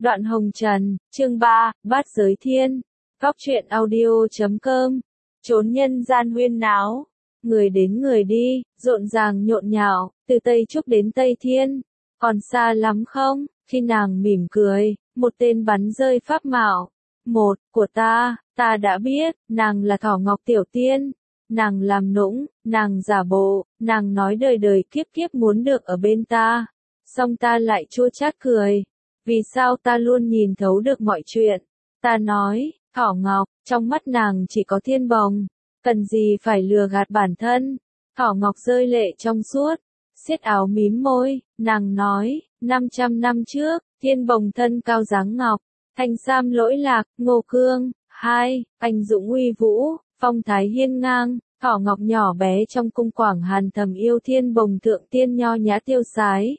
Đoạn Hồng Trần, chương 3, Bát Giới Thiên. Góc truyện audio.com. Chốn nhân gian huyên náo. Người đến người đi, rộn ràng nhộn nhạo, từ Tây Trúc đến Tây Thiên. Còn xa lắm không? Khi nàng mỉm cười, một tên bắn rơi pháp mạo. Một, của ta đã biết, nàng là Thỏ Ngọc Tiểu Tiên. Nàng làm nũng, nàng giả bộ, nàng nói đời đời kiếp kiếp muốn được ở bên ta. Song ta lại chua chát cười. Vì sao ta luôn nhìn thấu được mọi chuyện? Ta nói, Thỏ Ngọc, trong mắt nàng chỉ có thiên bồng. Cần gì phải lừa gạt bản thân? Thỏ Ngọc rơi lệ trong suốt, siết áo mím môi, nàng nói, 500 năm trước, thiên bồng thân cao dáng ngọc, thanh sam lỗi lạc, Ngô Cương. 2. Anh dũng uy vũ, phong thái hiên ngang. Thỏ Ngọc nhỏ bé trong cung Quảng Hàn thầm yêu thiên bồng thượng tiên nho nhã tiêu sái.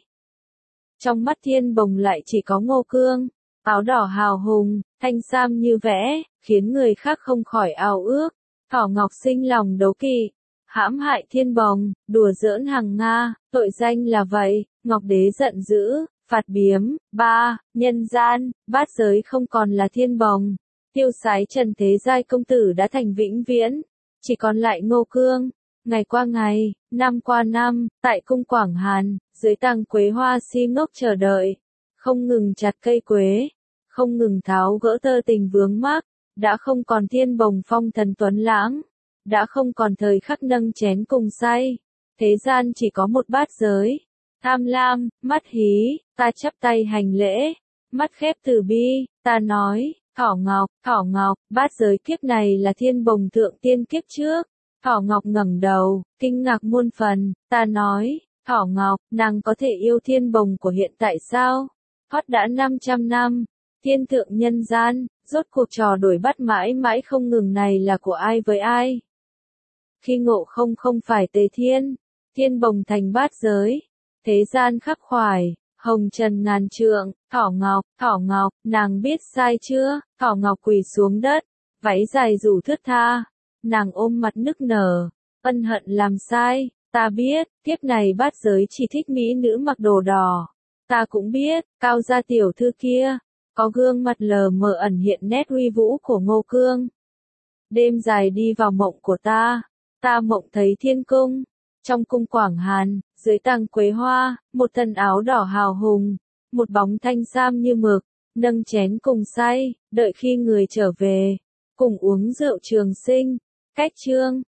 Trong mắt thiên bồng lại chỉ có Ngô Cương, áo đỏ hào hùng, thanh sam như vẽ, khiến người khác không khỏi ao ước. Thỏ Ngọc sinh lòng đố kỵ, hãm hại thiên bồng, đùa giỡn hàng Nga, tội danh là vậy. Ngọc Đế giận dữ, phạt biếm. 3. Nhân gian, bát giới không còn là thiên bồng, tiêu sái trần thế giai công tử đã thành vĩnh viễn, chỉ còn lại Ngô Cương. Ngày qua ngày, năm qua năm, tại cung Quảng Hàn, dưới tàng quế hoa si ngốc chờ đợi, không ngừng chặt cây quế, không ngừng tháo gỡ tơ tình vướng mắc, đã không còn thiên bồng phong thần tuấn lãng, đã không còn thời khắc nâng chén cùng say. Thế gian chỉ có một bát giới, tham lam, mắt hí. Ta chắp tay hành lễ, mắt khép từ bi, ta nói, Thỏ Ngọc, bát giới kiếp này là thiên bồng thượng tiên kiếp trước. Thỏ Ngọc ngẩng đầu, kinh ngạc muôn phần. Ta nói, Thỏ Ngọc, nàng có thể yêu thiên bồng của hiện tại sao? Thoát đã 500 năm, thiên thượng nhân gian, rốt cuộc trò đổi bắt mãi mãi không ngừng này là của ai với ai? Khi ngộ không phải Tề Thiên, thiên bồng thành bát giới, thế gian khắc khoải, hồng trần ngàn trượng. Thỏ Ngọc, nàng biết sai chưa? Thỏ Ngọc quỳ xuống đất, váy dài rủ thướt tha. Nàng ôm mặt nức nở, ân hận làm sai. Ta biết, kiếp này bát giới chỉ thích mỹ nữ mặc đồ đỏ. Ta cũng biết, cao gia tiểu thư kia, có gương mặt lờ mờ ẩn hiện nét uy vũ của Ngô Cương. Đêm dài đi vào mộng của ta mộng thấy thiên cung. Trong cung Quảng Hàn, dưới tàng quế hoa, một thân áo đỏ hào hùng, một bóng thanh sam như mực, nâng chén cùng say, đợi khi người trở về, cùng uống rượu trường sinh. Cách chương